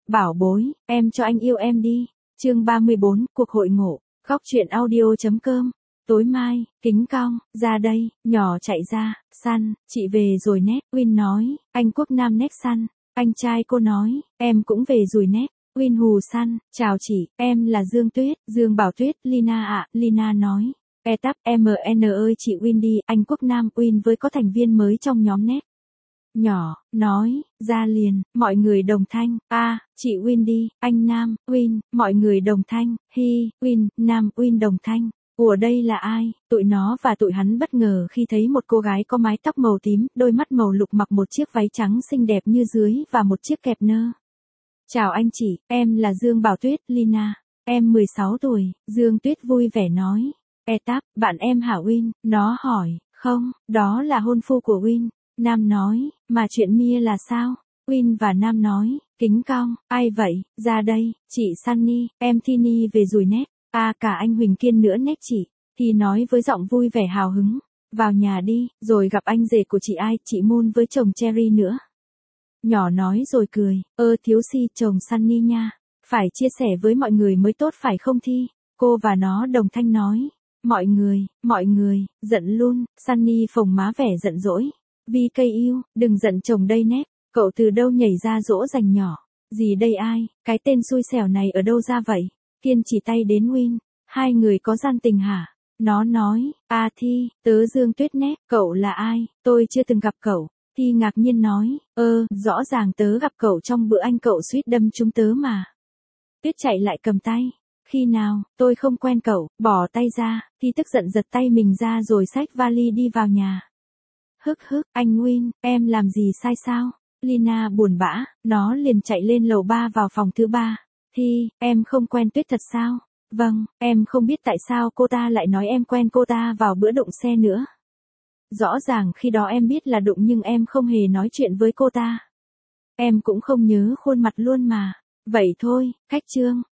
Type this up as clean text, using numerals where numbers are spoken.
bảo bối, em cho anh yêu em đi. Chương 34, cuộc hội ngộ. Góc truyện audio.com. Tối mai, Kính Cong, ra đây, nhỏ chạy ra, Sun, chị về rồi nét, Win nói, anh Quốc Nam nét Sun, anh trai cô nói, em cũng về rồi nét, Win hù Sun, chào chị, em là Dương Tuyết, Dương Bảo Tuyết, Lina ạ, Lina nói, tắp MN ơi chị Win đi, anh Quốc Nam, Win với có thành viên mới trong nhóm nét. Nhỏ, nói, ra liền, mọi người đồng thanh, chị Win đi, anh Nam, Win, mọi người đồng thanh, hi, Win, Nam, Win đồng thanh. Ủa đây là ai? Tụi nó và tụi hắn bất ngờ khi thấy một cô gái có mái tóc màu tím, đôi mắt màu lục mặc một chiếc váy trắng xinh đẹp như dưới và một chiếc kẹp nơ. Chào anh chị, em là Dương Bảo Tuyết, Lina. Em 16 tuổi, Dương Tuyết vui vẻ nói. Táp, bạn em hả Win? Nó hỏi, không, đó là hôn phu của Win. Nam nói, mà chuyện Mia là sao? Win và Nam nói, Kính Cong, ai vậy, ra đây, chị Sunny, em Tini về rồi nét. Cả anh Huỳnh Kiên nữa nét chị. Thì nói với giọng vui vẻ hào hứng. Vào nhà đi, rồi gặp anh rể của chị ai, chị Moon với chồng Cherry nữa. Nhỏ nói rồi cười, thiếu si chồng Sunny nha. Phải chia sẻ với mọi người mới tốt phải không Thi? Cô và nó đồng thanh nói. Mọi người, giận luôn, Sunny phồng má vẻ giận dỗi. Vì cây yêu, đừng giận chồng đây nét. Cậu từ đâu nhảy ra dỗ dành nhỏ. Gì đây ai, cái tên xui xẻo này ở đâu ra vậy? Kiên chỉ tay đến Win, hai người có gian tình hả? Nó nói, Thi, tớ Dương Tuyết nét, cậu là ai, tôi chưa từng gặp cậu. Thi ngạc nhiên nói, rõ ràng tớ gặp cậu trong bữa anh cậu suýt đâm chúng tớ mà. Tuyết chạy lại cầm tay, khi nào, tôi không quen cậu, bỏ tay ra, Thi tức giận giật tay mình ra rồi xách vali đi vào nhà. Anh Win, em làm gì sai sao? Lina buồn bã, nó liền chạy lên lầu 3 vào phòng thứ 3. Thi, em không quen Tuyết thật sao? Vâng, em không biết tại sao cô ta lại nói em quen cô ta vào bữa đụng xe nữa. Rõ ràng khi đó em biết là đụng nhưng em không hề nói chuyện với cô ta. Em cũng không nhớ khuôn mặt luôn mà. Vậy thôi, khách trương,